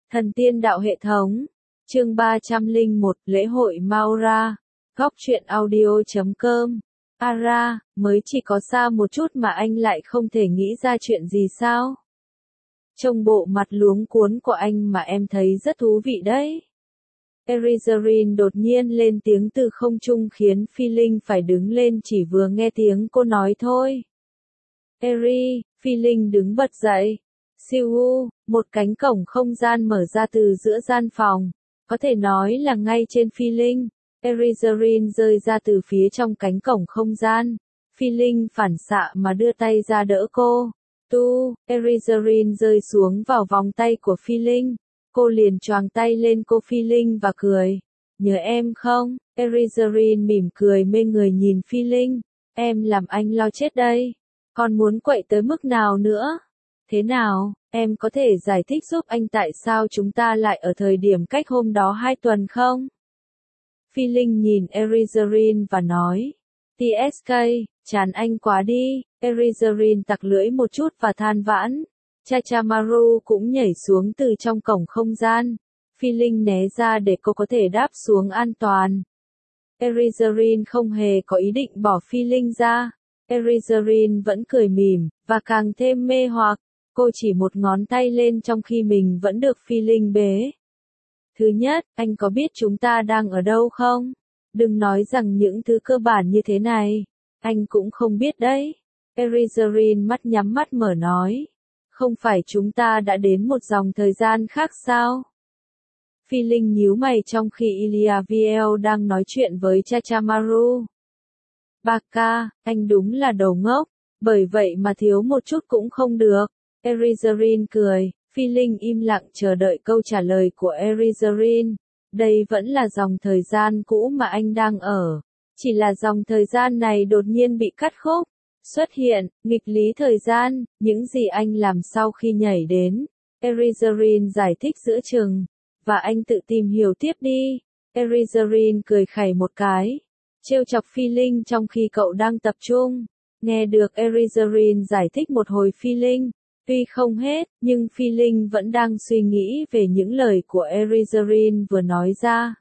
Thần tiên đạo hệ thống. Chương 301, lễ hội Maura. Góc truyện audio.com. Ara, mới chỉ có xa một chút mà anh lại không thể nghĩ ra chuyện gì sao? Trông bộ mặt luống cuống của anh mà em thấy rất thú vị đấy. Erizarine đột nhiên lên tiếng từ không trung khiến Phi Linh phải đứng lên chỉ vừa nghe tiếng cô nói thôi. Eri, Phi Linh đứng bật dậy. Siêu, một cánh cổng không gian mở ra từ giữa gian phòng. Có thể nói là ngay trên Phi Linh. Erizarine rơi ra từ phía trong cánh cổng không gian. Phi Linh phản xạ mà đưa tay ra đỡ cô. Erizarine rơi xuống vào vòng tay của Phi Linh. Cô liền choàng tay lên cô Phi Linh và cười. Nhớ em không? Erizarine mỉm cười mê người nhìn Phi Linh. Em làm anh lo chết đây. Còn muốn quậy tới mức nào nữa? Thế nào, em có thể giải thích giúp anh tại sao chúng ta lại ở thời điểm cách hôm đó 2 tuần không? Phi Linh nhìn Erizarine và nói. TSK, chán anh quá đi. Erizarine tặc lưỡi một chút và than vãn. Chachamaru cũng nhảy xuống từ trong cổng không gian. Phi Linh né ra để cô có thể đáp xuống an toàn. Erizarine không hề có ý định bỏ Phi Linh ra. Erizarine vẫn cười mỉm, và càng thêm mê hoặc. Cô chỉ một ngón tay lên trong khi mình vẫn được Phi Linh bế. Thứ nhất, anh có biết chúng ta đang ở đâu không? Đừng nói rằng những thứ cơ bản như thế này. Anh cũng không biết đấy. Erizarine mắt nhắm mắt mở nói. Không phải chúng ta đã đến một dòng thời gian khác sao? Phi Linh nhíu mày trong khi Iliaviel đang nói chuyện với Chachamaru. Baka, anh đúng là đầu ngốc, bởi vậy mà thiếu một chút cũng không được. Erizarine cười, Phi Linh im lặng chờ đợi câu trả lời của Erizarine. Đây vẫn là dòng thời gian cũ mà anh đang ở. Chỉ là dòng thời gian này đột nhiên bị cắt khúc. Xuất hiện, nghịch lý thời gian, những gì anh làm sau khi nhảy đến. Erizarine giải thích giữa chừng. Và anh tự tìm hiểu tiếp đi. Erizarine cười khẩy một cái. Trêu chọc Phi Linh trong khi cậu đang tập trung. Nghe được Erizarine giải thích một hồi Phi Linh. Tuy không hết, nhưng Phi Linh vẫn đang suy nghĩ về những lời của Erizarine vừa nói ra.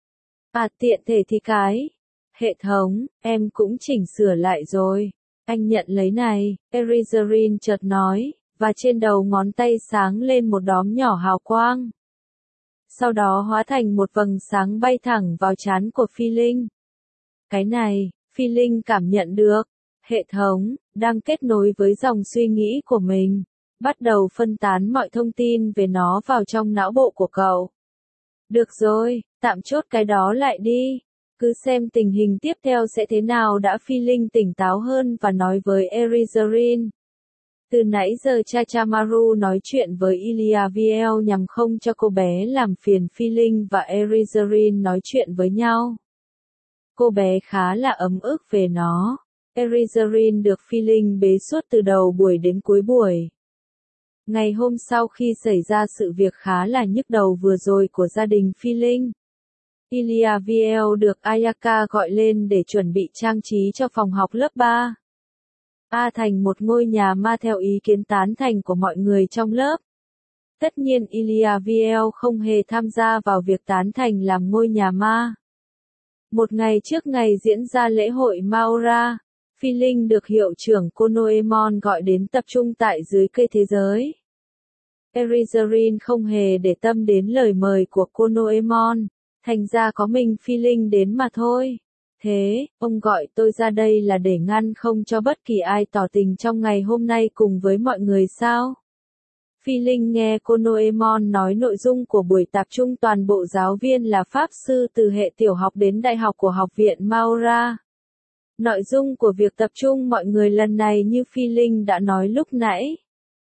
Tiện thể thì cái. Hệ thống, em cũng chỉnh sửa lại rồi. Anh nhận lấy này, Erizarine chợt nói, và trên đầu ngón tay sáng lên một đốm nhỏ hào quang. Sau đó hóa thành một vầng sáng bay thẳng vào trán của Phi Linh. Cái này, Phi Linh cảm nhận được. Hệ thống, đang kết nối với dòng suy nghĩ của mình. Bắt đầu phân tán mọi thông tin về nó vào trong não bộ của cậu. Được rồi, tạm chốt cái đó lại đi. Cứ xem tình hình tiếp theo sẽ thế nào đã. Phi Linh tỉnh táo hơn và nói với Erizarine. Từ nãy giờ Chachamaru nói chuyện với Iliaviel nhằm không cho cô bé làm phiền Phi Linh và Erizarine nói chuyện với nhau. Cô bé khá là ấm ức về nó. Erizarine được Phi Linh bế suốt từ đầu buổi đến cuối buổi. Ngày hôm sau khi xảy ra sự việc khá là nhức đầu vừa rồi của gia đình Phi Linh, Iliaviel được Ayaka gọi lên để chuẩn bị trang trí cho phòng học lớp 3. Thành một ngôi nhà ma theo ý kiến tán thành của mọi người trong lớp. Tất nhiên Iliaviel không hề tham gia vào việc tán thành làm ngôi nhà ma. Một ngày trước ngày diễn ra lễ hội Maura, Phi Linh được hiệu trưởng Konoemon gọi đến tập trung tại dưới cây thế giới. Erizarine không hề để tâm đến lời mời của Konoemon, thành ra có mình Phi Linh đến mà thôi. Thế, ông gọi tôi ra đây là để ngăn không cho bất kỳ ai tỏ tình trong ngày hôm nay cùng với mọi người sao? Phi Linh nghe Konoemon nói nội dung của buổi tập trung toàn bộ giáo viên là pháp sư từ hệ tiểu học đến đại học của học viện Maura. Nội dung của việc tập trung mọi người lần này như Phi Linh đã nói lúc nãy,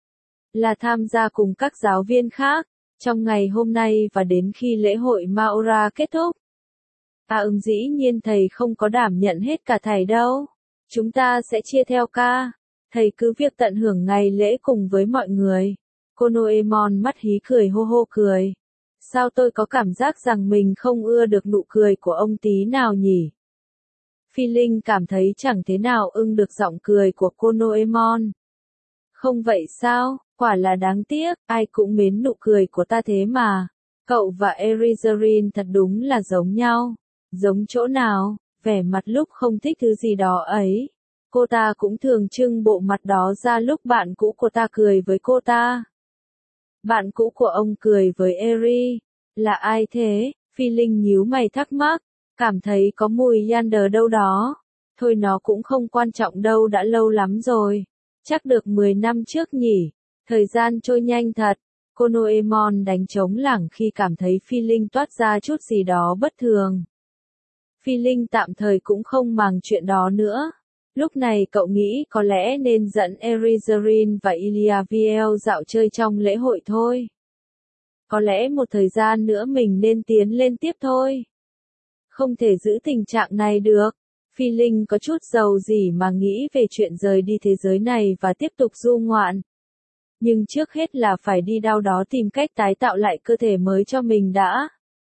là tham gia cùng các giáo viên khác, trong ngày hôm nay và đến khi lễ hội Maura kết thúc. Dĩ nhiên thầy không có đảm nhận hết cả thầy đâu. Chúng ta sẽ chia theo ca. Thầy cứ việc tận hưởng ngày lễ cùng với mọi người. Konoemon mắt hí cười hô hô cười. Sao tôi có cảm giác rằng mình không ưa được nụ cười của ông tí nào nhỉ? Phi Linh cảm thấy chẳng thế nào ưng được giọng cười của Konoemon. Không vậy sao? Quả là đáng tiếc, ai cũng mến nụ cười của ta thế mà. Cậu và Erizarin thật đúng là giống nhau. Giống chỗ nào? Vẻ mặt lúc không thích thứ gì đó ấy. Cô ta cũng thường trưng bộ mặt đó ra lúc bạn cũ của ta cười với cô ta. Bạn cũ của ông cười với Eri. Là ai thế? Phi Linh nhíu mày thắc mắc. Cảm thấy có mùi Yander đâu đó. Thôi nó cũng không quan trọng đâu, đã lâu lắm rồi. Chắc được 10 năm trước nhỉ. Thời gian trôi nhanh thật. Konoemon đánh trống lảng khi cảm thấy Phi Linh toát ra chút gì đó bất thường. Phi Linh tạm thời cũng không màng chuyện đó nữa. Lúc này cậu nghĩ có lẽ nên dẫn Erizarin và Iliaviel dạo chơi trong lễ hội thôi. Có lẽ một thời gian nữa mình nên tiến lên tiếp thôi. Không thể giữ tình trạng này được. Phi Linh có chút giàu gì mà nghĩ về chuyện rời đi thế giới này và tiếp tục du ngoạn. Nhưng trước hết là phải đi đâu đó tìm cách tái tạo lại cơ thể mới cho mình đã.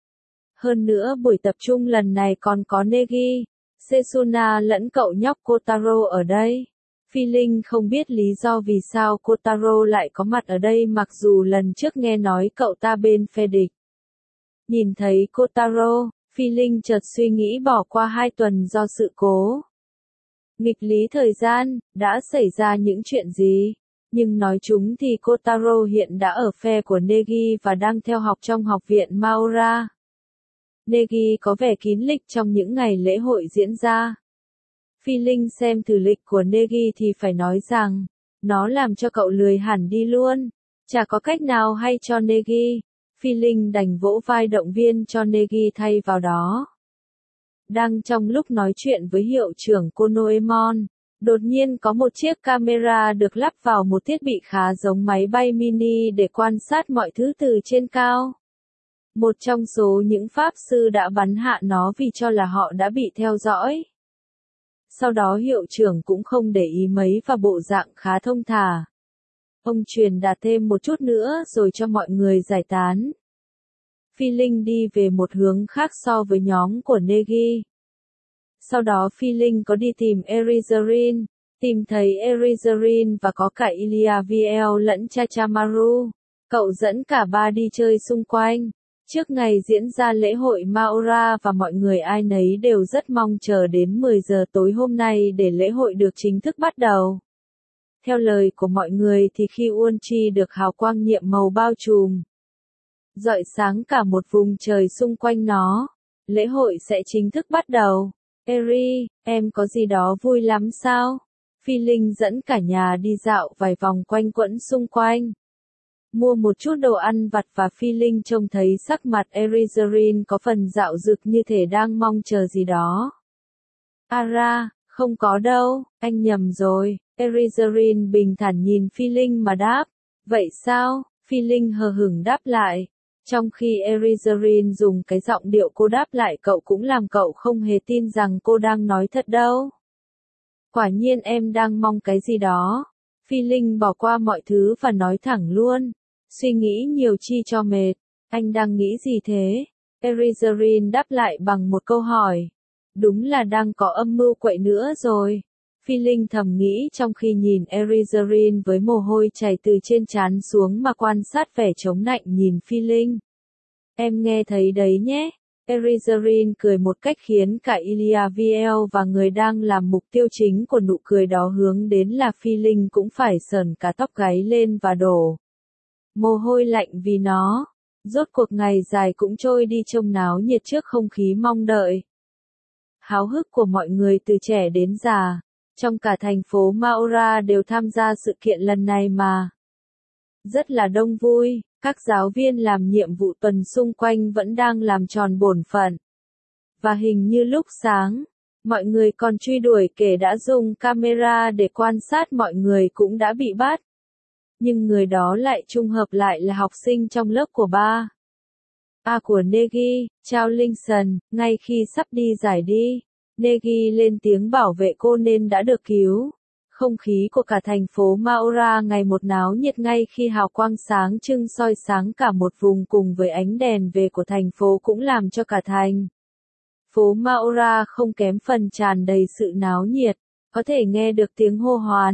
Hơn nữa buổi tập trung lần này còn có Negi, Setsuna lẫn cậu nhóc Kotaro ở đây. Phi Linh không biết lý do vì sao Kotaro lại có mặt ở đây mặc dù lần trước nghe nói cậu ta bên phe địch. Nhìn thấy Kotaro, Phi Linh chợt suy nghĩ bỏ qua 2 tuần do sự cố. Nghịch lý thời gian, đã xảy ra những chuyện gì? Nhưng nói chúng thì Kotaro hiện đã ở phe của Negi và đang theo học trong học viện Maora. Negi có vẻ kín lịch trong những ngày lễ hội diễn ra. Phi Linh xem thử lịch của Negi thì phải nói rằng, nó làm cho cậu lười hẳn đi luôn. Chả có cách nào hay cho Negi. Phi Linh đành vỗ vai động viên cho Negi thay vào đó. Đang trong lúc nói chuyện với hiệu trưởng Konoemon, đột nhiên có một chiếc camera được lắp vào một thiết bị khá giống máy bay mini để quan sát mọi thứ từ trên cao. Một trong số những pháp sư đã bắn hạ nó vì cho là họ đã bị theo dõi. Sau đó hiệu trưởng cũng không để ý mấy và bộ dạng khá thông thả. Ông truyền đạt thêm một chút nữa rồi cho mọi người giải tán. Phi Linh đi về một hướng khác so với nhóm của Negi. Sau đó Phi Linh có đi tìm Erizarin, tìm thấy Erizarin và có cả Iliaviel lẫn Chachamaru. Cậu dẫn cả ba đi chơi xung quanh. Trước ngày diễn ra lễ hội Maora và mọi người ai nấy đều rất mong chờ đến 10 giờ tối hôm nay để lễ hội được chính thức bắt đầu. Theo lời của mọi người thì khi Uonchi được hào quang nhiệm màu bao trùm, rọi sáng cả một vùng trời xung quanh nó, lễ hội sẽ chính thức bắt đầu. Eri, em có gì đó vui lắm sao? Phi Linh dẫn cả nhà đi dạo vài vòng quanh quẩn xung quanh. Mua một chút đồ ăn vặt và Phi Linh trông thấy sắc mặt Erizarin có phần dạo dực như thể đang mong chờ gì đó. Ara, không có đâu, anh nhầm rồi. Erizarin bình thản nhìn Phi Linh mà đáp. Vậy sao? Phi Linh hờ hững đáp lại. Trong khi Erizarin dùng cái giọng điệu cô đáp lại cậu cũng làm cậu không hề tin rằng cô đang nói thật đâu. Quả nhiên em đang mong cái gì đó. Phi Linh bỏ qua mọi thứ và nói thẳng luôn. Suy nghĩ nhiều chi cho mệt. Anh đang nghĩ gì thế? Erizarin đáp lại bằng một câu hỏi. Đúng là đang có âm mưu quậy nữa rồi. Phi Linh thầm nghĩ trong khi nhìn Erizarin với mồ hôi chảy từ trên trán xuống mà quan sát vẻ chống nạnh nhìn Phi Linh. Em nghe thấy đấy nhé. Erizarin cười một cách khiến cả Iliaviel và người đang làm mục tiêu chính của nụ cười đó hướng đến là Phi Linh cũng phải sởn cả tóc gáy lên và đổ mồ hôi lạnh vì nó. Rốt cuộc ngày dài cũng trôi đi trông náo nhiệt trước không khí mong đợi. Háo hức của mọi người từ trẻ đến già, trong cả thành phố Maora đều tham gia sự kiện lần này mà. Rất là đông vui, các giáo viên làm nhiệm vụ tuần xung quanh vẫn đang làm tròn bổn phận. Và hình như lúc sáng, mọi người còn truy đuổi kẻ đã dùng camera để quan sát mọi người cũng đã bị bắt. Nhưng người đó lại trùng hợp lại là học sinh trong lớp của ba. Của Negi, Chao Linh Sần, ngay khi sắp đi giải đi. Negi lên tiếng bảo vệ cô nên đã được cứu. Không khí của cả thành phố Maora ngày một náo nhiệt ngay khi hào quang sáng trưng soi sáng cả một vùng cùng với ánh đèn về của thành phố cũng làm cho cả thành phố Maora không kém phần tràn đầy sự náo nhiệt. Có thể nghe được tiếng hô hoán,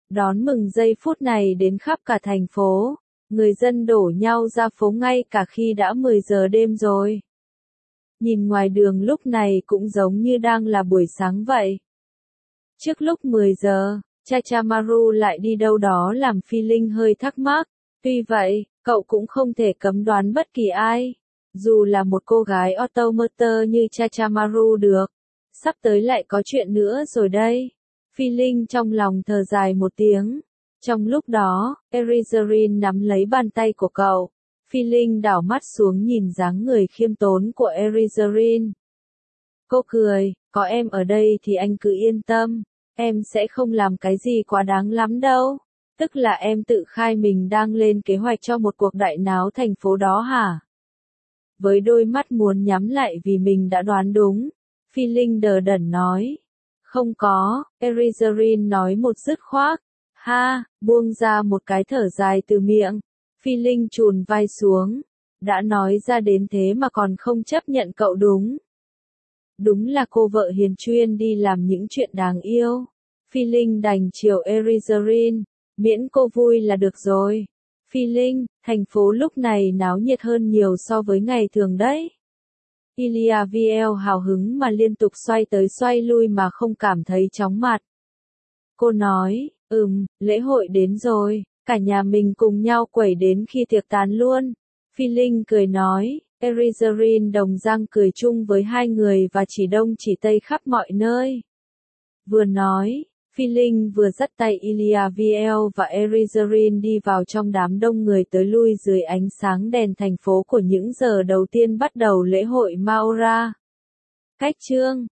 Đón mừng giây phút này đến khắp cả thành phố. Người dân đổ nhau ra phố ngay cả khi đã 10 giờ đêm rồi. Nhìn ngoài đường lúc này cũng giống như đang là buổi sáng vậy. Trước lúc 10 giờ, Chachamaru lại đi đâu đó làm Phi Linh hơi thắc mắc. Tuy vậy, cậu cũng không thể cấm đoán bất kỳ ai. Dù là một cô gái automator như Chachamaru được. Sắp tới lại có chuyện nữa rồi đây. Phi Linh trong lòng thở dài một tiếng. Trong lúc đó, Erizarin nắm lấy bàn tay của cậu. Phi Linh đảo mắt xuống nhìn dáng người khiêm tốn của Erizarin. Cô cười, có em ở đây thì anh cứ yên tâm. Em sẽ không làm cái gì quá đáng lắm đâu. Tức là em tự khai mình đang lên kế hoạch cho một cuộc đại náo thành phố đó hả? Với đôi mắt muốn nhắm lại vì mình đã đoán đúng, Phi Linh đờ đẫn nói. Không có, Erizarin nói một dứt khoát. Ha, buông ra một cái thở dài từ miệng. Phi Linh chùn vai xuống. Đã nói ra đến thế mà còn không chấp nhận cậu đúng. Đúng là cô vợ hiền chuyên đi làm những chuyện đáng yêu. Phi Linh đành chiều Erizarin. Miễn cô vui là được rồi. Phi Linh, thành phố lúc này náo nhiệt hơn nhiều so với ngày thường đấy. Iliaviel hào hứng mà liên tục xoay tới xoay lui mà không cảm thấy chóng mặt. Cô nói, lễ hội đến rồi, cả nhà mình cùng nhau quẩy đến khi tiệc tán luôn. Phi Linh cười nói, Erizarin đồng răng cười chung với hai người và chỉ đông chỉ tây khắp mọi nơi. Vừa nói, Phi Linh vừa dắt tay Iliaviel và Erizarin đi vào trong đám đông người tới lui dưới ánh sáng đèn thành phố của những giờ đầu tiên bắt đầu lễ hội Maura. Cách chương